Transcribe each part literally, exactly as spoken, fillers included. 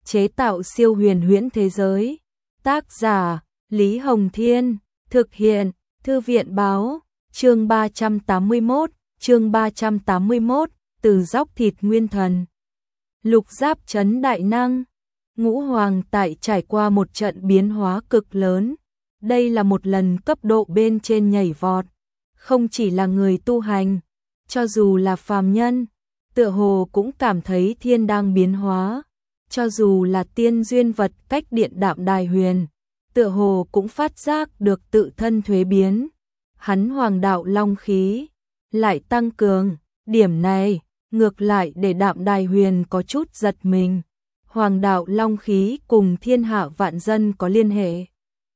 chế tạo siêu huyền huyễn thế giới. Tác giả Lý Hồng Thiên, thực hiện Thư viện Báo, chương ba trăm tám mươi mốt, chương ba trăm tám mươi mốt, từ dóc thịt nguyên thần. Lục giáp trấn đại năng, Ngũ Hoàng tại trải qua một trận biến hóa cực lớn. Đây là một lần cấp độ bên trên nhảy vọt, không chỉ là người tu hành, cho dù là phàm nhân, tựa hồ cũng cảm thấy thiên đang biến hóa, cho dù là tiên duyên vật cách điện đạm đài huyền, tựa hồ cũng phát giác được tự thân thuế biến. Hắn hoàng đạo long khí lại tăng cường, điểm này ngược lại để đạm đài huyền có chút giật mình. Hoàng đạo long khí cùng thiên hạ vạn dân có liên hệ.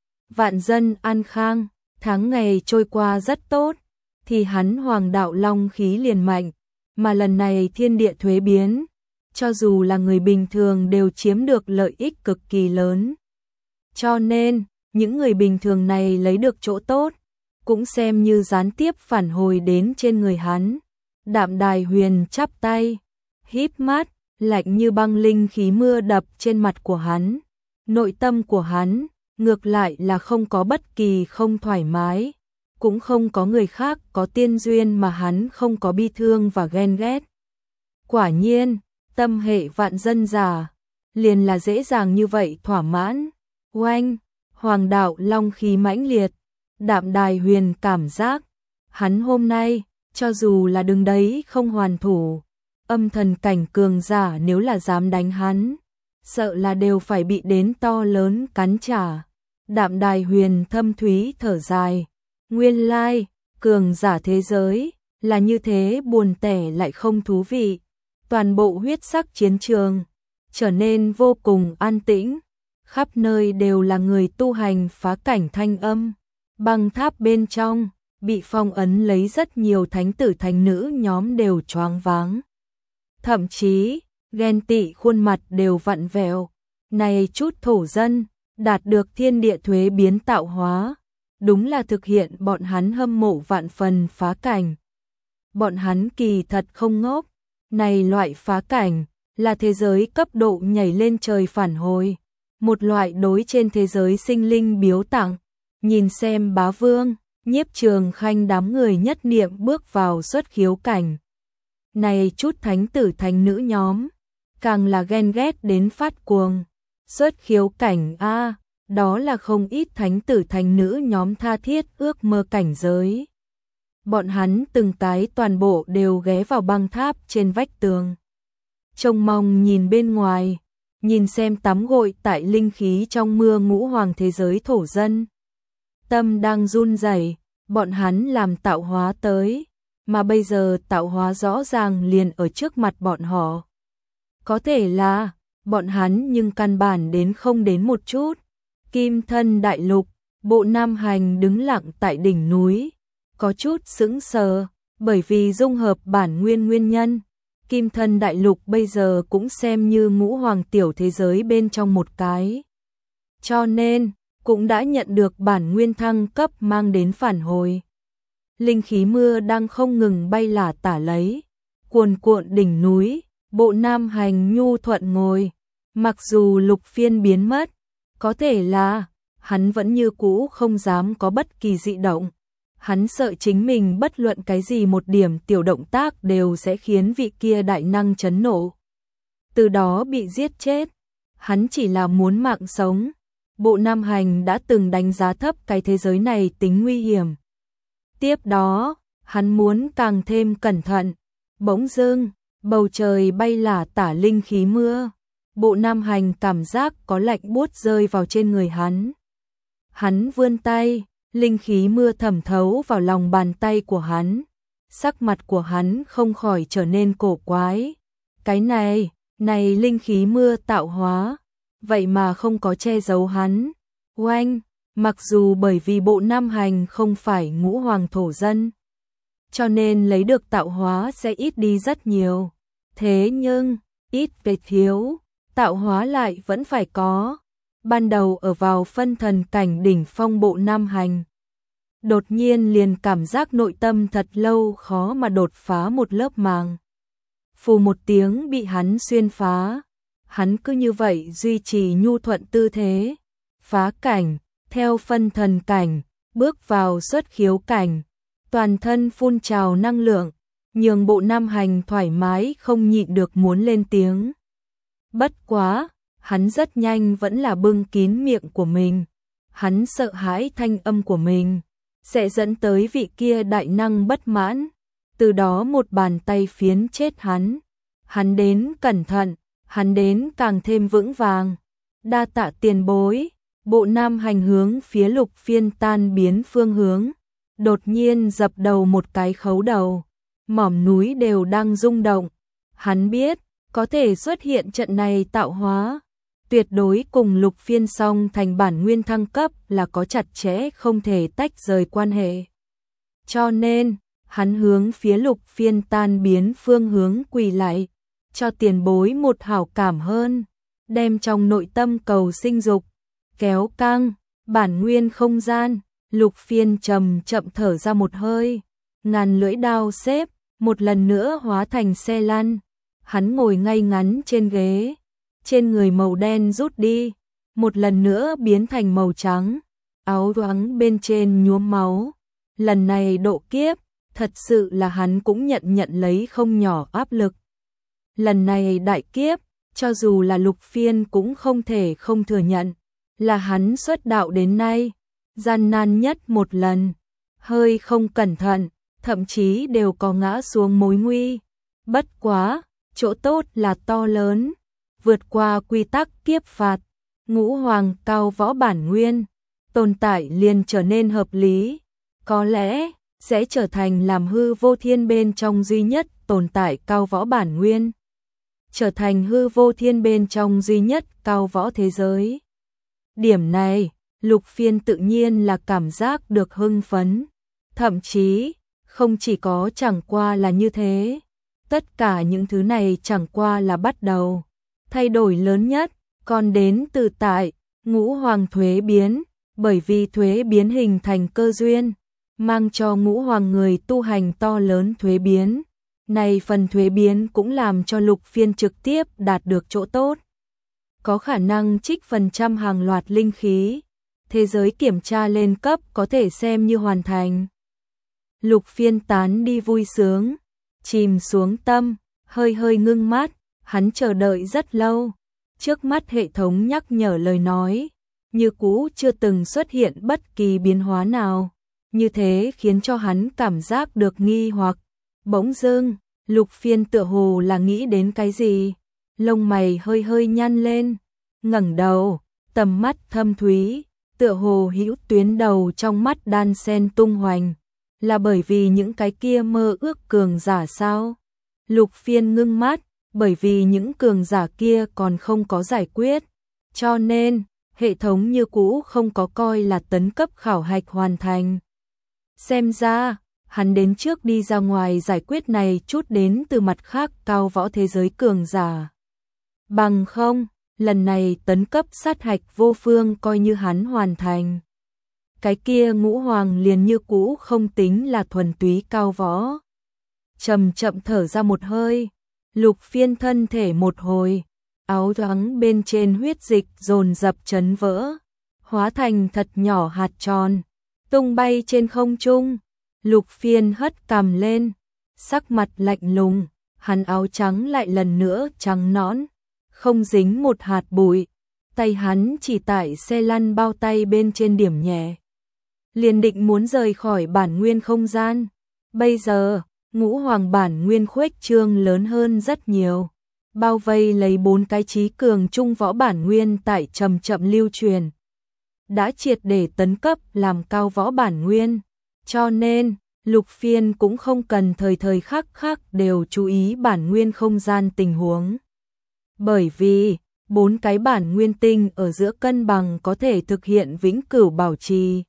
Vạn dân an khang, tháng ngày trôi qua rất tốt, thì hắn hoàng đạo long khí liền mạnh, mà lần này thiên địa thuế biến, cho dù là người bình thường đều chiếm được lợi ích cực kỳ lớn. Cho nên, những người bình thường này lấy được chỗ tốt, cũng xem như gián tiếp phản hồi đến trên người hắn. Đạm đài huyền chắp tay, híp mắt, lạnh như băng linh khí mưa đập trên mặt của hắn. Nội tâm của hắn, ngược lại là không có bất kỳ không thoải mái, cũng không có người khác có tiên duyên mà hắn không có bi thương và ghen ghét. Quả nhiên, tâm hệ vạn dân giả, liền là dễ dàng như vậy thỏa mãn. Oanh, hoàng đạo long khí mãnh liệt, đạm đài huyền cảm giác, hắn hôm nay, cho dù là đứng đấy không hoàn thủ, âm thần cảnh cường giả nếu là dám đánh hắn, sợ là đều phải bị đến to lớn cắn trả. Đạm đài huyền thâm thúy thở dài, nguyên lai, cường giả thế giới, là như thế buồn tẻ lại không thú vị. Toàn bộ huyết sắc chiến trường, trở nên vô cùng an tĩnh, khắp nơi đều là người tu hành phá cảnh thanh âm. Băng tháp bên trong, bị phong ấn lấy rất nhiều thánh tử thánh nữ nhóm đều choáng váng. Thậm chí, ghen tị khuôn mặt đều vặn vẹo. Này chút thổ dân, đạt được thiên địa thuế biến tạo hóa, đúng là thực hiện bọn hắn hâm mộ vạn phần phá cảnh. Bọn hắn kỳ thật không ngốc, này loại phá cảnh, là thế giới cấp độ nhảy lên trời phản hồi, một loại đối trên thế giới sinh linh biếu tặng. Nhìn xem Bá Vương, Nhiếp Trường Khanh đám người nhất niệm bước vào xuất khiếu cảnh. Này chút thánh tử thánh nữ nhóm, càng là ghen ghét đến phát cuồng. Xuất khiếu cảnh a, đó là không ít thánh tử thánh nữ nhóm tha thiết ước mơ cảnh giới. Bọn hắn từng cái toàn bộ đều ghé vào băng tháp trên vách tường, trông mong nhìn bên ngoài, nhìn xem tắm gội tại linh khí trong mưa ngũ hoàng thế giới thổ dân. Tâm đang run rẩy, bọn hắn làm tạo hóa tới, mà bây giờ tạo hóa rõ ràng liền ở trước mặt bọn họ. Có thể là, bọn hắn nhưng căn bản đến không đến một chút. Kim thân đại lục, Bộ Nam Hành đứng lặng tại đỉnh núi, có chút sững sờ, bởi vì dung hợp bản nguyên nguyên nhân. Kim thân đại lục bây giờ cũng xem như ngũ hoàng tiểu thế giới bên trong một cái. Cho nên, cũng đã nhận được bản nguyên thăng cấp mang đến phản hồi. Linh khí mưa đang không ngừng bay lả tả lấy, cuồn cuộn đỉnh núi, Bộ Nam Hành nhu thuận ngồi. Mặc dù lục phiên biến mất, có thể là, hắn vẫn như cũ không dám có bất kỳ dị động. Hắn sợ chính mình bất luận cái gì một điểm tiểu động tác đều sẽ khiến vị kia đại năng chấn nộ, từ đó bị giết chết. Hắn chỉ là muốn mạng sống. Bộ Nam Hành đã từng đánh giá thấp cái thế giới này tính nguy hiểm. Tiếp đó, hắn muốn càng thêm cẩn thận. Bỗng dưng, bầu trời bay lả tả linh khí mưa. Bộ Nam Hành cảm giác có lạnh buốt rơi vào trên người hắn. Hắn vươn tay, linh khí mưa thẩm thấu vào lòng bàn tay của hắn. Sắc mặt của hắn không khỏi trở nên cổ quái. Cái này, này linh khí mưa tạo hóa, vậy mà không có che giấu hắn. Oanh, mặc dù bởi vì Bộ Nam Hành không phải ngũ hoàng thổ dân, cho nên lấy được tạo hóa sẽ ít đi rất nhiều. Thế nhưng, ít về thiếu, tạo hóa lại vẫn phải có. Ban đầu ở vào phân thần cảnh đỉnh phong Bộ Nam Hành, đột nhiên liền cảm giác nội tâm thật lâu khó mà đột phá một lớp màng. Phù một tiếng bị hắn xuyên phá. hắn cứ như vậy duy trì nhu thuận tư thế, phá cảnh, theo phân thần cảnh, bước vào xuất khiếu cảnh, toàn thân phun trào năng lượng, nhường Bộ Nam Hành thoải mái không nhịn được muốn lên tiếng. Bất quá, hắn rất nhanh vẫn là bưng kín miệng của mình, hắn sợ hãi thanh âm của mình sẽ dẫn tới vị kia đại năng bất mãn, từ đó một bàn tay phiến chết hắn. Hắn đến cẩn thận, hắn đến càng thêm vững vàng. Đa tạ tiền bối. Bộ Nam Hành hướng phía Lục Phiên tan biến phương hướng, đột nhiên dập đầu một cái khấu đầu, mỏm núi đều đang rung động. Hắn biết, có thể xuất hiện trận này tạo hóa, tuyệt đối cùng Lục Phiên song thành bản nguyên thăng cấp là có chặt chẽ không thể tách rời quan hệ. Cho nên, hắn hướng phía Lục Phiên tan biến phương hướng quỳ lại, cho tiền bối một hảo cảm hơn, đem trong nội tâm cầu sinh dục kéo căng, bản nguyên không gian. Lục Phiên chậm chậm thở ra một hơi, ngàn lưỡi đao xếp, một lần nữa hóa thành xe lăn. Hắn ngồi ngay ngắn trên ghế, trên người màu đen rút đi, một lần nữa biến thành màu trắng, áo choàng bên trên nhuốm máu. Lần này độ kiếp, thật sự là hắn cũng nhận nhận lấy không nhỏ áp lực. Lần này đại kiếp, cho dù là Lục Phiên cũng không thể không thừa nhận, là hắn xuất đạo đến nay gian nan nhất một lần, hơi không cẩn thận, thậm chí đều có ngã xuống mối nguy. Bất quá, chỗ tốt là to lớn, vượt qua quy tắc kiếp phạt, ngũ hoàng cao võ bản nguyên, tồn tại liền trở nên hợp lý, có lẽ sẽ trở thành làm hư vô thiên bên trong duy nhất tồn tại cao võ bản nguyên, trở thành hư vô thiên bên trong duy nhất cao võ thế giới. Điểm này, Lục Phiên tự nhiên là cảm giác được hưng phấn, thậm chí, không chỉ có chẳng qua là như thế, tất cả những thứ này chẳng qua là bắt đầu. Thay đổi lớn nhất, còn đến từ tại, ngũ hoàng thuế biến, bởi vì thuế biến hình thành cơ duyên, mang cho ngũ hoàng người tu hành to lớn thuế biến. Này phần thuế biến cũng làm cho Lục Phiên trực tiếp đạt được chỗ tốt. Có khả năng trích phần trăm hàng loạt linh khí, thế giới kiểm tra lên cấp có thể xem như hoàn thành. Lục Phiên tán đi vui sướng, chìm xuống tâm, hơi hơi ngưng mắt, hắn chờ đợi rất lâu. Trước mắt hệ thống nhắc nhở lời nói, như cũ chưa từng xuất hiện bất kỳ biến hóa nào, như thế khiến cho hắn cảm giác được nghi hoặc. Bỗng dưng, Lục Phiên tựa hồ là nghĩ đến cái gì, lông mày hơi hơi nhăn lên, ngẩng đầu, tầm mắt thâm thúy, tựa hồ hữu tuyến đầu trong mắt đan sen tung hoành, là bởi vì những cái kia mơ ước cường giả sao? Lục Phiên ngưng mắt, bởi vì những cường giả kia còn không có giải quyết, cho nên hệ thống như cũ không có coi là tấn cấp khảo hạch hoàn thành. Xem ra, hắn đến trước đi ra ngoài giải quyết này chút đến từ mặt khác cao võ thế giới cường giả. Bằng không, lần này tấn cấp sát hạch vô phương coi như hắn hoàn thành. Cái kia ngũ hoàng liền như cũ không tính là thuần túy cao võ. Chậm chậm thở ra một hơi, Lục Phiên thân thể một hồi, áo choàng bên trên huyết dịch dồn dập chấn vỡ, hóa thành thật nhỏ hạt tròn, tung bay trên không trung. Lục Phiên hất cằm lên, sắc mặt lạnh lùng, hắn áo trắng lại lần nữa trắng nõn, không dính một hạt bụi, tay hắn chỉ tại xe lăn bao tay bên trên điểm nhẹ. Liền định muốn rời khỏi bản nguyên không gian, bây giờ, ngũ hoàng bản nguyên khuếch trương lớn hơn rất nhiều, bao vây lấy bốn cái trí cường trung võ bản nguyên tại chậm chậm lưu truyền, đã triệt để tấn cấp làm cao võ bản nguyên, cho nên Lục Phiên cũng không cần thời thời khắc khắc đều chú ý bản nguyên không gian tình huống, bởi vì bốn cái bản nguyên tinh ở giữa cân bằng có thể thực hiện vĩnh cửu bảo trì.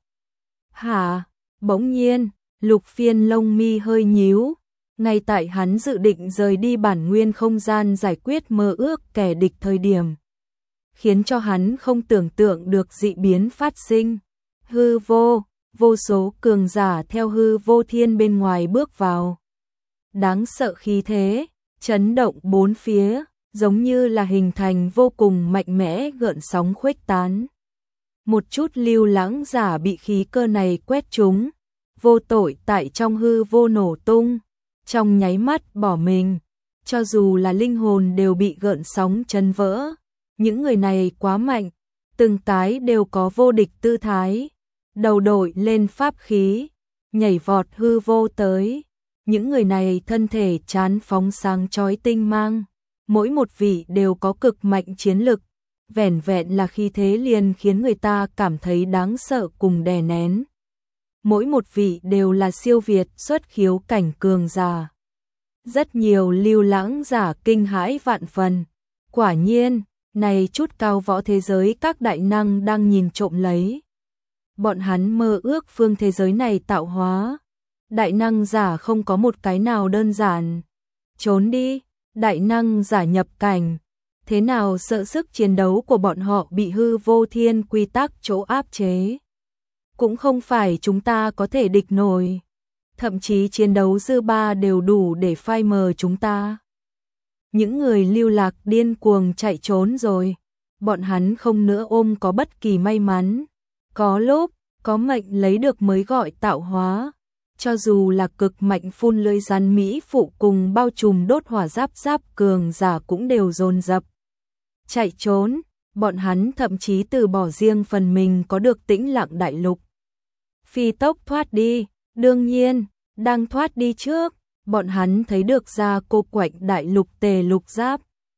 Hả? Bỗng nhiên, Lục Phiên lông mi hơi nhíu, ngay tại hắn dự định rời đi bản nguyên không gian giải quyết mơ ước kẻ địch thời điểm, khiến cho hắn không tưởng tượng được dị biến phát sinh. Hư vô, vô số cường giả theo hư vô thiên bên ngoài bước vào. Đáng sợ khí thế, chấn động bốn phía, giống như là hình thành vô cùng mạnh mẽ gợn sóng khuếch tán. Một chút lưu lãng giả bị khí cơ này quét trúng, vô tội tại trong hư vô nổ tung, trong nháy mắt bỏ mình, cho dù là linh hồn đều bị gợn sóng chấn vỡ. Những người này quá mạnh, từng cái đều có vô địch tư thái, đầu đội lên pháp khí, nhảy vọt hư vô tới. Những người này thân thể chán phóng sáng chói tinh mang, mỗi một vị đều có cực mạnh chiến lực, vẻn vẹn là khí thế liền khiến người ta cảm thấy đáng sợ cùng đè nén. Mỗi một vị đều là siêu việt xuất khiếu cảnh cường giả. Rất nhiều lưu lãng giả kinh hãi vạn phần. Quả nhiên, này chút cao võ thế giới các đại năng đang nhìn trộm lấy. Bọn hắn mơ ước phương thế giới này tạo hóa. Đại năng giả không có một cái nào đơn giản. Trốn đi, đại năng giả nhập cảnh. Thế nào sợ sức chiến đấu của bọn họ bị hư vô thiên quy tắc chỗ áp chế. Cũng không phải chúng ta có thể địch nổi. Thậm chí chiến đấu dư ba đều đủ để phai mờ chúng ta. Những người lưu lạc điên cuồng chạy trốn rồi. Bọn hắn không nữa ôm có bất kỳ may mắn. Có lúc, có mệnh lấy được mới gọi tạo hóa. Cho dù là cực mạnh phun lưỡi rắn mỹ phụ cùng bao trùm đốt hỏa giáp giáp cường giả cũng đều dồn dập chạy trốn. Bọn hắn thậm chí từ bỏ riêng phần mình có được tĩnh lặng đại lục. Phi tốc thoát đi, đương nhiên, đang thoát đi trước, bọn hắn thấy được ra cô quạnh đại lục tề lục giáp.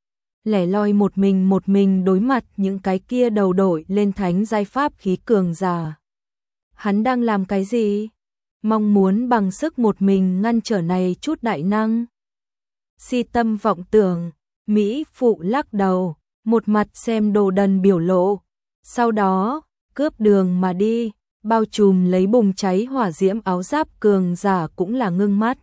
Lẻ loi một mình một mình đối mặt những cái kia đầu đổi lên thánh giai pháp khí cường giả. Hắn đang làm cái gì? Mong muốn bằng sức một mình ngăn trở này chút đại năng. Si tâm vọng tưởng, Mỹ phụ lắc đầu, một mặt xem đồ đần biểu lộ. Sau đó, cướp đường mà đi, bao trùm lấy bùng cháy hỏa diễm áo giáp cường giả cũng là ngưng mắt.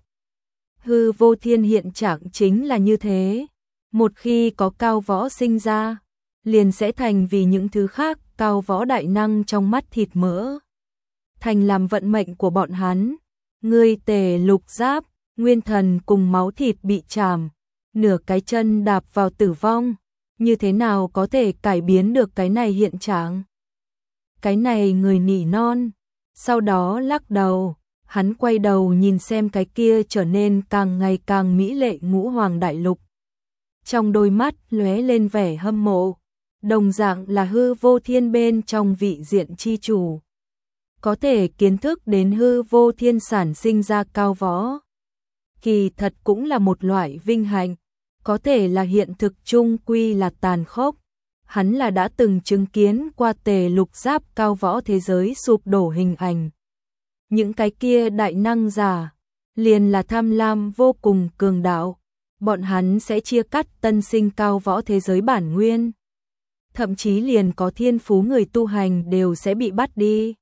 Hư vô thiên hiện trạng chính là như thế. Một khi có cao võ sinh ra, liền sẽ thành vì những thứ khác cao võ đại năng trong mắt thịt mỡ. Thành làm vận mệnh của bọn hắn. Ngươi tề lục giáp, nguyên thần cùng máu thịt bị chàm, nửa cái chân đạp vào tử vong. Như thế nào có thể cải biến được cái này hiện trạng? Cái này người nỉ non. Sau đó lắc đầu, hắn quay đầu nhìn xem cái kia trở nên càng ngày càng mỹ lệ ngũ hoàng đại lục. Trong đôi mắt lóe lên vẻ hâm mộ, đồng dạng là hư vô thiên bên trong vị diện chi chủ. Có thể kiến thức đến hư vô thiên sản sinh ra cao võ. Kỳ thật cũng là một loại vinh hạnh, có thể là hiện thực chung quy là tàn khốc. Hắn là đã từng chứng kiến qua tề lục giáp cao võ thế giới sụp đổ hình ảnh. Những cái kia đại năng giả, liền là tham lam vô cùng cường đạo. Bọn hắn sẽ chia cắt tân sinh cao võ thế giới bản nguyên. Thậm chí liền có thiên phú người tu hành đều sẽ bị bắt đi.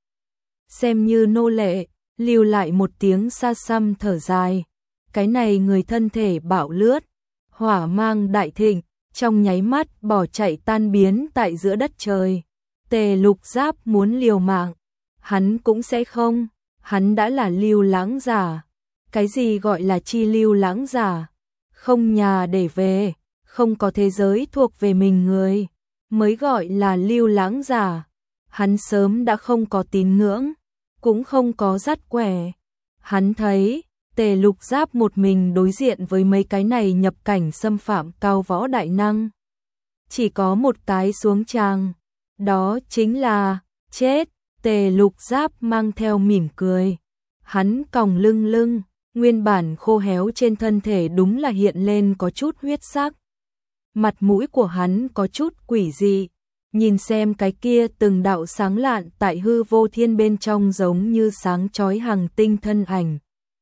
Xem như nô lệ, lưu lại một tiếng xa xăm thở dài. Cái này người thân thể bạo lướt, hỏa mang đại thịnh, trong nháy mắt bỏ chạy tan biến tại giữa đất trời. Tề lục giáp muốn liều mạng, hắn cũng sẽ không, hắn đã là lưu lãng giả. Cái gì gọi là chi lưu lãng giả? Không nhà để về, không có thế giới thuộc về mình người, mới gọi là lưu lãng giả. Hắn sớm đã không có tín ngưỡng, cũng không có dắt quẻ. Hắn thấy, tề lục giáp một mình đối diện với mấy cái này nhập cảnh xâm phạm cao võ đại năng. Chỉ có một cái xuống tràng, đó chính là chết. Tề lục giáp mang theo mỉm cười. Hắn còng lưng lưng, nguyên bản khô héo trên thân thể đúng là hiện lên có chút huyết sắc. Mặt mũi của hắn có chút quỷ dị. Nhìn xem cái kia từng đạo sáng lạn tại hư vô thiên bên trong giống như sáng chói hằng tinh thân ảnh.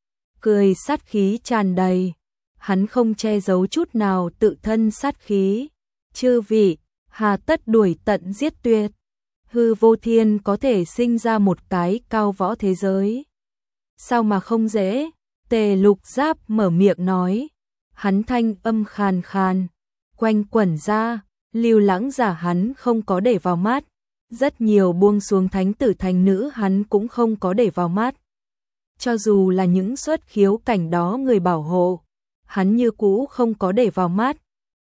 Cười sát khí tràn đầy. Hắn không che giấu chút nào tự thân sát khí. Chư vị, hà tất đuổi tận giết tuyệt. Hư vô thiên có thể sinh ra một cái cao võ thế giới. Sao mà không dễ? Tề lục giáp mở miệng nói. Hắn thanh âm khàn khàn, quanh quẩn ra. Lưu lãng giả hắn không có để vào mắt. Rất nhiều buông xuống thánh tử thành nữ hắn cũng không có để vào mắt. Cho dù là những xuất khiếu cảnh đó người bảo hộ, hắn như cũ không có để vào mắt.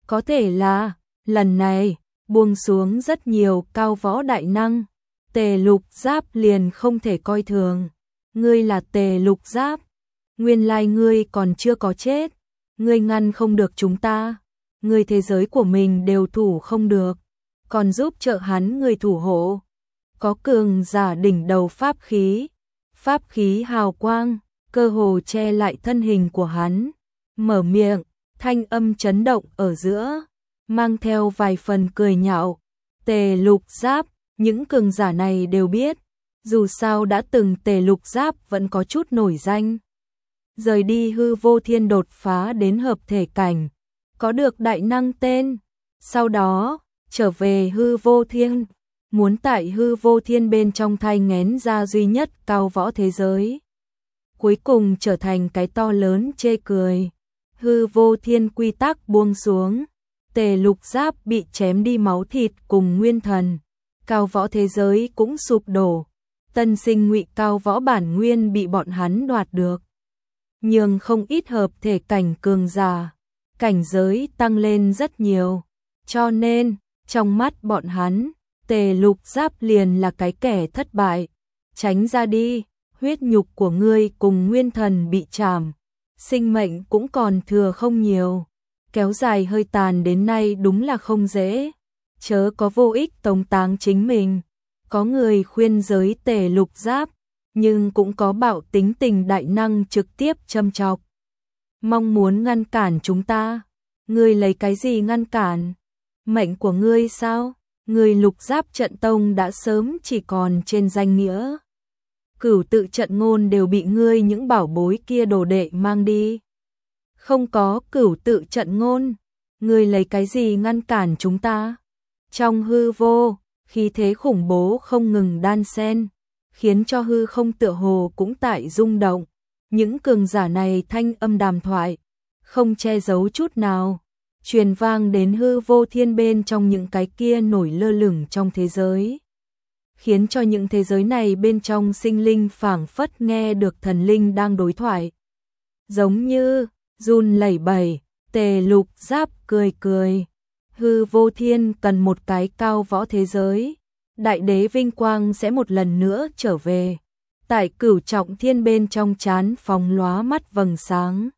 Có thể là, lần này, buông xuống rất nhiều cao võ đại năng. Tề Lục Giáp liền không thể coi thường. Ngươi là Tề Lục Giáp. Nguyên lai ngươi còn chưa có chết. Ngươi ngăn không được chúng ta. Ngươi thế giới của mình đều thủ không được. Còn giúp trợ hắn người thủ hộ. Có cường giả đỉnh đầu pháp khí. Pháp khí hào quang, cơ hồ che lại thân hình của hắn. Mở miệng, thanh âm chấn động ở giữa, mang theo vài phần cười nhạo. Tề Lục Giáp, những cường giả này đều biết, dù sao đã từng Tề Lục Giáp vẫn có chút nổi danh. Rời đi hư vô thiên đột phá đến hợp thể cảnh, có được đại năng tên, sau đó trở về hư vô thiên, muốn tại hư vô thiên bên trong thai nghén ra duy nhất cao võ thế giới. Cuối cùng trở thành cái to lớn chê cười. Hư vô thiên quy tắc buông xuống, Tề Lục Giáp bị chém đi máu thịt cùng nguyên thần, cao võ thế giới cũng sụp đổ, tân sinh ngụy cao võ bản nguyên bị bọn hắn đoạt được. Nhưng không ít hợp thể cảnh cường giả, cảnh giới tăng lên rất nhiều, cho nên, trong mắt bọn hắn, Tề Lục Giáp liền là cái kẻ thất bại. Tránh ra đi, huyết nhục của ngươi cùng nguyên thần bị chảm, sinh mệnh cũng còn thừa không nhiều, kéo dài hơi tàn đến nay đúng là không dễ, chớ có vô ích tống táng chính mình. Có người khuyên giới Tề Lục Giáp, nhưng cũng có bạo tính tình đại năng trực tiếp châm chọc. Mong muốn ngăn cản chúng ta, ngươi lấy cái gì ngăn cản? Mệnh của ngươi sao? Ngươi Lục Giáp trận tông đã sớm chỉ còn trên danh nghĩa. Cửu tự trận ngôn đều bị ngươi những bảo bối kia đồ đệ mang đi. Không có cửu tự trận ngôn, ngươi lấy cái gì ngăn cản chúng ta? Trong hư vô, khí thế khủng bố không ngừng đan xen, khiến cho hư không tựa hồ cũng tại rung động. Những cường giả này thanh âm đàm thoại, không che giấu chút nào, truyền vang đến hư vô thiên bên trong những cái kia nổi lơ lửng trong thế giới, khiến cho những thế giới này bên trong sinh linh phảng phất nghe được thần linh đang đối thoại. Giống như run lẩy bẩy, Tề Lục Giáp cười cười. Hư vô thiên cần một cái cao võ thế giới, đại đế vinh quang sẽ một lần nữa trở về. Tại cửu trọng thiên bên trong chán phóng lóa mắt vầng sáng.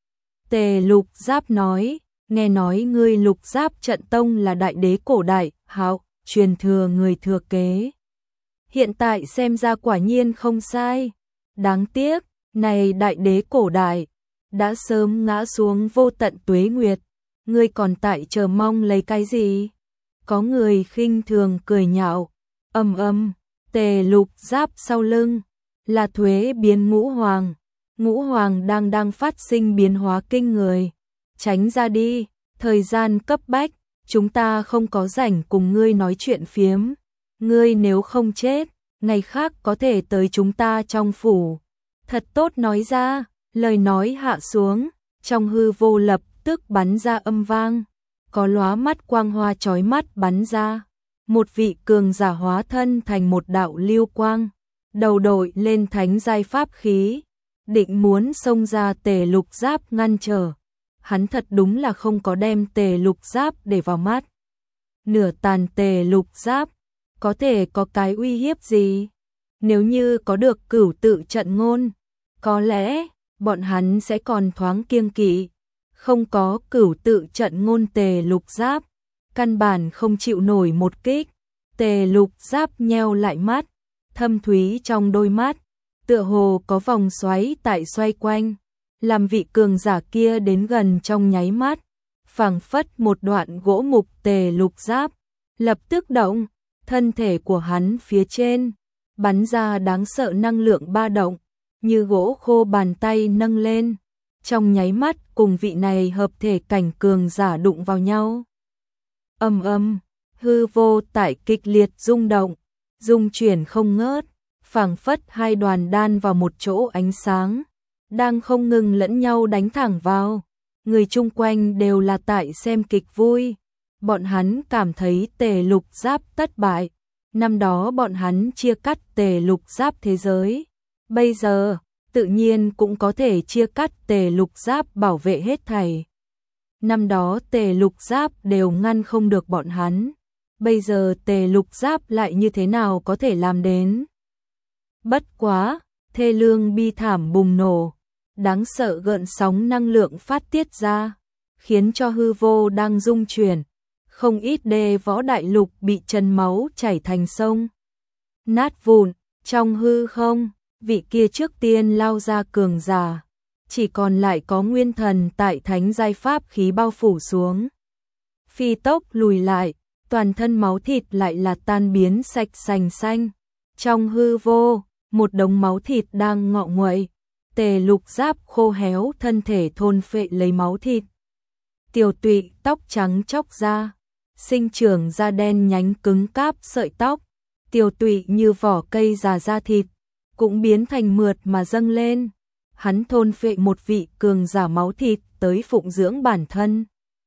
Tề Lục Giáp nói, nghe nói ngươi Lục Giáp trận tông là đại đế cổ đại, hạo, truyền thừa người thừa kế. Hiện tại xem ra quả nhiên không sai. Đáng tiếc, này đại đế cổ đại, đã sớm ngã xuống vô tận tuế nguyệt. Ngươi còn tại chờ mong lấy cái gì? Có người khinh thường cười nhạo. Âm âm, Tề Lục Giáp sau lưng là thuế biến ngũ hoàng. Ngũ hoàng đang đang phát sinh biến hóa kinh người. Tránh ra đi, thời gian cấp bách, chúng ta không có rảnh cùng ngươi nói chuyện phiếm. Ngươi nếu không chết, ngày khác có thể tới chúng ta trong phủ. Thật tốt nói ra, lời nói hạ xuống, trong hư vô lập tức bắn ra âm vang, có lóa mắt quang hoa chói mắt bắn ra. Một vị cường giả hóa thân thành một đạo lưu quang, đầu đội lên thánh giai pháp khí, định muốn xông ra Tề Lục Giáp ngăn trở. Hắn thật đúng là không có đem Tề Lục Giáp để vào mắt. Nửa tàn Tề Lục Giáp, có thể có cái uy hiếp gì? Nếu như có được cửu tự trận ngôn, có lẽ bọn hắn sẽ còn thoáng kiêng kỵ. Không có cửu tự trận ngôn Tề Lục Giáp, căn bản không chịu nổi một kích. Tề Lục Giáp nheo lại mắt, thâm thúy trong đôi mắt, tựa hồ có vòng xoáy tại xoay quanh, làm vị cường giả kia đến gần trong nháy mắt, phảng phất một đoạn gỗ mục. Tề Lục Giáp lập tức động, thân thể của hắn phía trên bắn ra đáng sợ năng lượng ba động, như gỗ khô bàn tay nâng lên, trong nháy mắt cùng vị này hợp thể cảnh cường giả đụng vào nhau. Âm âm, hư vô tại kịch liệt rung động, rung chuyển không ngớt, phảng phất hai đoàn đan vào một chỗ ánh sáng, đang không ngừng lẫn nhau đánh thẳng vào. Người chung quanh đều là tại xem kịch vui. Bọn hắn cảm thấy Tề Lục Giáp thất bại. Năm đó bọn hắn chia cắt Tề Lục Giáp thế giới. Bây giờ, tự nhiên cũng có thể chia cắt Tề Lục Giáp bảo vệ hết thảy. Năm đó Tề Lục Giáp đều ngăn không được bọn hắn. Bây giờ Tề Lục Giáp lại như thế nào có thể làm đến? Bất quá, thê lương bi thảm bùng nổ, đáng sợ gợn sóng năng lượng phát tiết ra, khiến cho hư vô đang rung chuyển, không ít đê võ đại lục bị chân máu chảy thành sông. Nát vụn, trong hư không, vị kia trước tiên lao ra cường giả, chỉ còn lại có nguyên thần tại thánh giai pháp khí bao phủ xuống. Phi tốc lùi lại, toàn thân máu thịt lại là tan biến sạch sành xanh. Trong hư vô, một đống máu thịt đang ngọ nguậy, Tề Lục Giáp khô héo thân thể thôn phệ lấy máu thịt. Tiểu Tụy tóc trắng chóc ra, sinh trưởng da đen nhánh cứng cáp sợi tóc, Tiểu Tụy như vỏ cây già da thịt, cũng biến thành mượt mà dâng lên. Hắn thôn phệ một vị cường giả máu thịt tới phụng dưỡng bản thân.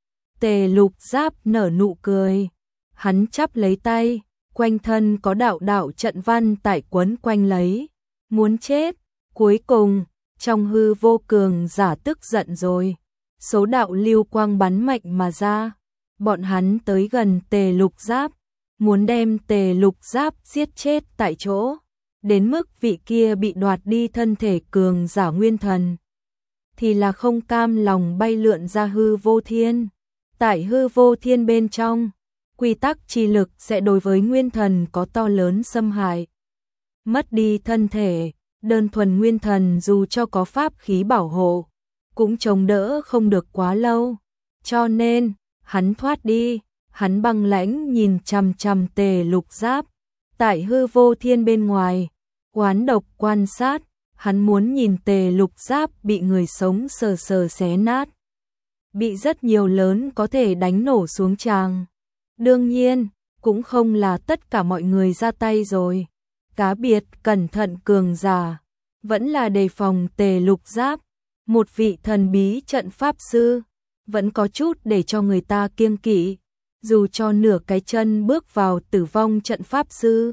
Tề Lục Giáp nở nụ cười, hắn chắp lấy tay, quanh thân có đạo đạo trận văn tại quấn quanh lấy, muốn chết. Cuối cùng, trong hư vô cường giả tức giận rồi, số đạo lưu quang bắn mạnh mà ra, bọn hắn tới gần Tề Lục Giáp, muốn đem Tề Lục Giáp giết chết tại chỗ, đến mức vị kia bị đoạt đi thân thể cường giả nguyên thần, thì là không cam lòng bay lượn ra hư vô thiên. Tại hư vô thiên bên trong, quy tắc chi lực sẽ đối với nguyên thần có to lớn xâm hại. Mất đi thân thể, đơn thuần nguyên thần dù cho có pháp khí bảo hộ, cũng chống đỡ không được quá lâu. Cho nên, hắn thoát đi, hắn băng lãnh nhìn chằm chằm Tề Lục Giáp. Tại hư vô thiên bên ngoài, oán độc quan sát, hắn muốn nhìn Tề Lục Giáp bị người sống sờ sờ xé nát. Bị rất nhiều lớn có thể đánh nổ xuống tràng. Đương nhiên, cũng không là tất cả mọi người ra tay rồi. Cá biệt cẩn thận cường giả, vẫn là đề phòng Tề Lục Giáp. Một vị thần bí trận pháp sư, vẫn có chút để cho người ta kiêng kỵ, dù cho nửa cái chân bước vào tử vong trận pháp sư.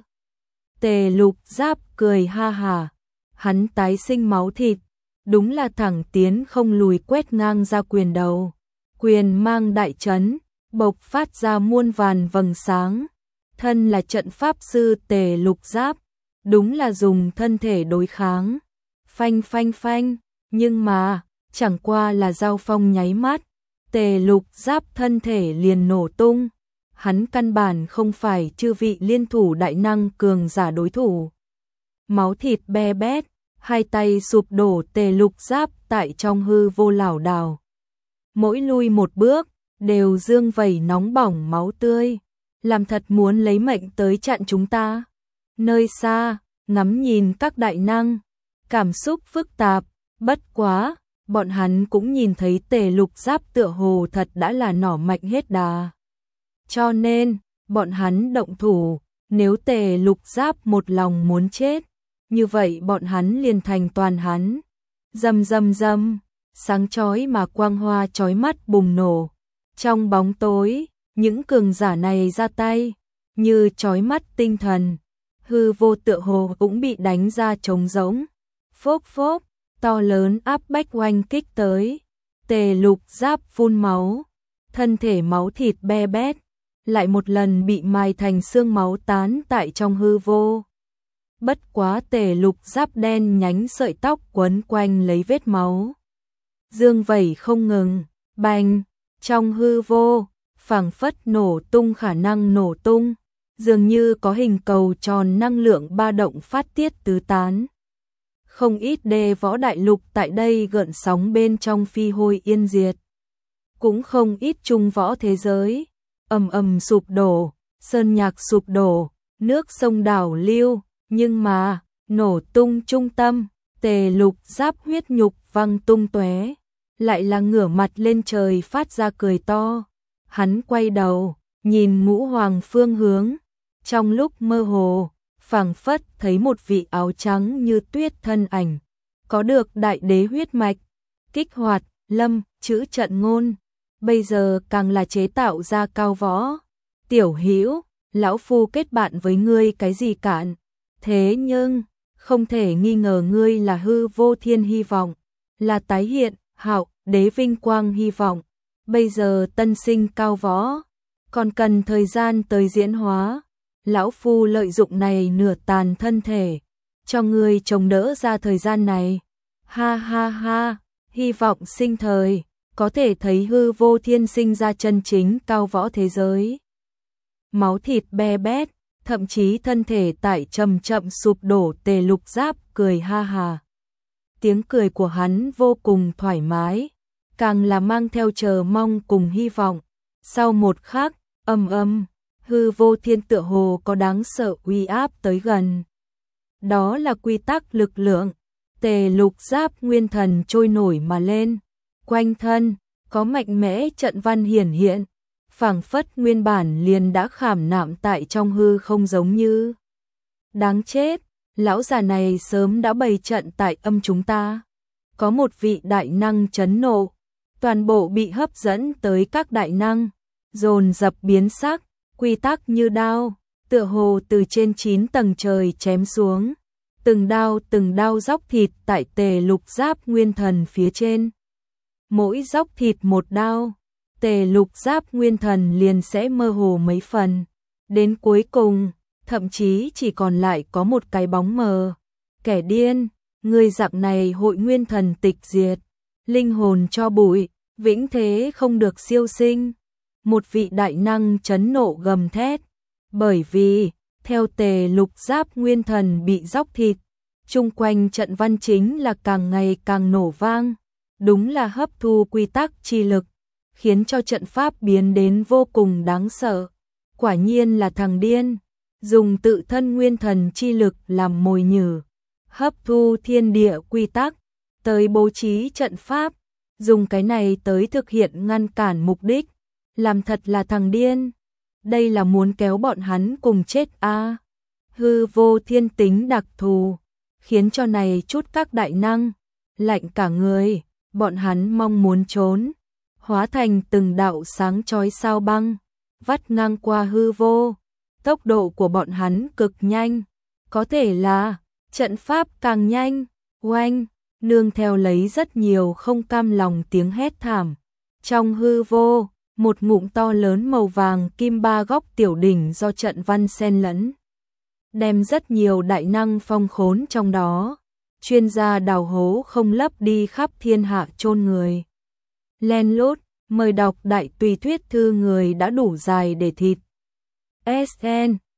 Tề Lục Giáp cười ha hà, hắn tái sinh máu thịt, đúng là thẳng tiến không lùi quét ngang ra quyền đầu. Quyền mang đại chấn, bộc phát ra muôn vàn vầng sáng. Thân là trận pháp sư Tề Lục Giáp, đúng là dùng thân thể đối kháng. Phanh phanh phanh, nhưng mà, chẳng qua là giao phong nháy mắt, Tề Lục Giáp thân thể liền nổ tung. Hắn căn bản không phải chư vị liên thủ đại năng cường giả đối thủ. Máu thịt be bét, hai tay sụp đổ, Tề Lục Giáp tại trong hư vô lảo đảo. Mỗi lui một bước, đều dương vẩy nóng bỏng máu tươi, làm thật muốn lấy mệnh tới chặn chúng ta. Nơi xa, ngắm nhìn các đại năng, cảm xúc phức tạp, bất quá, bọn hắn cũng nhìn thấy Tề Lục Giáp tựa hồ thật đã là nỏ mạnh hết đà. Cho nên, bọn hắn động thủ, nếu Tề Lục Giáp một lòng muốn chết, như vậy bọn hắn liền thành toàn hắn. Rầm rầm rầm, sáng chói mà quang hoa chói mắt bùng nổ. Trong bóng tối, những cường giả này ra tay, như chói mắt tinh thần. Hư vô tựa hồ cũng bị đánh ra trống rỗng. Phốc phốc, to lớn áp bách oanh kích tới. Tề Lục Giáp phun máu, thân thể máu thịt be bét, lại một lần bị mài thành xương máu tán tại trong hư vô. Bất quá Tề Lục Giáp đen nhánh sợi tóc quấn quanh lấy vết máu, dương vẩy không ngừng, bành, trong hư vô, phảng phất nổ tung khả năng nổ tung, dường như có hình cầu tròn năng lượng ba động phát tiết tứ tán. Không ít đê võ đại lục tại đây gợn sóng bên trong phi hôi yên diệt. Cũng không ít trung võ thế giới, ầm ầm sụp đổ, sơn nhạc sụp đổ, nước sông đảo lưu, nhưng mà, nổ tung trung tâm, Tề Lục Giáp huyết nhục văng tung tóe, lại là ngửa mặt lên trời phát ra cười to. Hắn quay đầu, nhìn Ngũ Hoàng phương hướng, trong lúc mơ hồ, phảng phất thấy một vị áo trắng như tuyết thân ảnh, có được đại đế huyết mạch, kích hoạt, lâm, chữ trận ngôn, bây giờ càng là chế tạo ra cao võ. Tiểu Hữu, lão phu kết bạn với ngươi cái gì cạn, thế nhưng, không thể nghi ngờ ngươi là hư vô thiên hy vọng, là tái hiện, hạo, đế vinh quang hy vọng, bây giờ tân sinh cao võ, còn cần thời gian tới diễn hóa. Lão phu lợi dụng này nửa tàn thân thể, cho ngươi chống đỡ ra thời gian này. Ha ha ha, hy vọng sinh thời, có thể thấy hư vô thiên sinh ra chân chính cao võ thế giới. Máu thịt be bét, thậm chí thân thể tại chậm chậm sụp đổ. Tề Lục Giáp cười ha ha. Tiếng cười của hắn vô cùng thoải mái, càng là mang theo chờ mong cùng hy vọng. Sau một khắc, âm âm, hư vô thiên tựa hồ có đáng sợ uy áp tới gần. Đó là quy tắc lực lượng. Tề Lục Giáp nguyên thần trôi nổi mà lên, quanh thân có mạnh mẽ trận văn hiển hiện, phảng phất nguyên bản liền đã khảm nạm tại trong hư không, giống như đáng chết, lão già này sớm đã bày trận tại âm chúng ta. Có một vị đại năng chấn nộ, toàn bộ bị hấp dẫn tới. Các đại năng dồn dập biến sắc, quy tắc như đao, tựa hồ từ trên chín tầng trời chém xuống. Từng đao từng đao dóc thịt tại Tề Lục Giáp nguyên thần phía trên. Mỗi dóc thịt một đao, Tề Lục Giáp nguyên thần liền sẽ mơ hồ mấy phần. Đến cuối cùng, thậm chí chỉ còn lại có một cái bóng mờ. Kẻ điên, người dạng này hội nguyên thần tịch diệt, linh hồn cho bụi, vĩnh thế không được siêu sinh. Một vị đại năng chấn nộ gầm thét, bởi vì theo Tề Lục Giáp nguyên thần bị dóc thịt, chung quanh trận văn chính là càng ngày càng nổ vang, đúng là hấp thu quy tắc chi lực, khiến cho trận pháp biến đến vô cùng đáng sợ. Quả nhiên là thằng điên, dùng tự thân nguyên thần chi lực làm mồi nhử, hấp thu thiên địa quy tắc, tới bố trí trận pháp, dùng cái này tới thực hiện ngăn cản mục đích, làm thật là thằng điên. Đây là muốn kéo bọn hắn cùng chết a. À. Hư vô thiên tính đặc thù, khiến cho này chút các đại năng lạnh cả người, bọn hắn mong muốn trốn, hóa thành từng đạo sáng chói sao băng, vắt ngang qua hư vô. Tốc độ của bọn hắn cực nhanh, có thể là trận pháp càng nhanh. Oanh, nương theo lấy rất nhiều không cam lòng tiếng hét thảm. Trong hư vô, một ngụm to lớn màu vàng kim ba góc tiểu đỉnh do trận văn xen lẫn, đem rất nhiều đại năng phong khốn trong đó. Chuyên gia đào hố không lấp đi khắp thiên hạ chôn người. Len lút, mời đọc đại tùy thuyết thư người đã đủ dài để thịt. ét en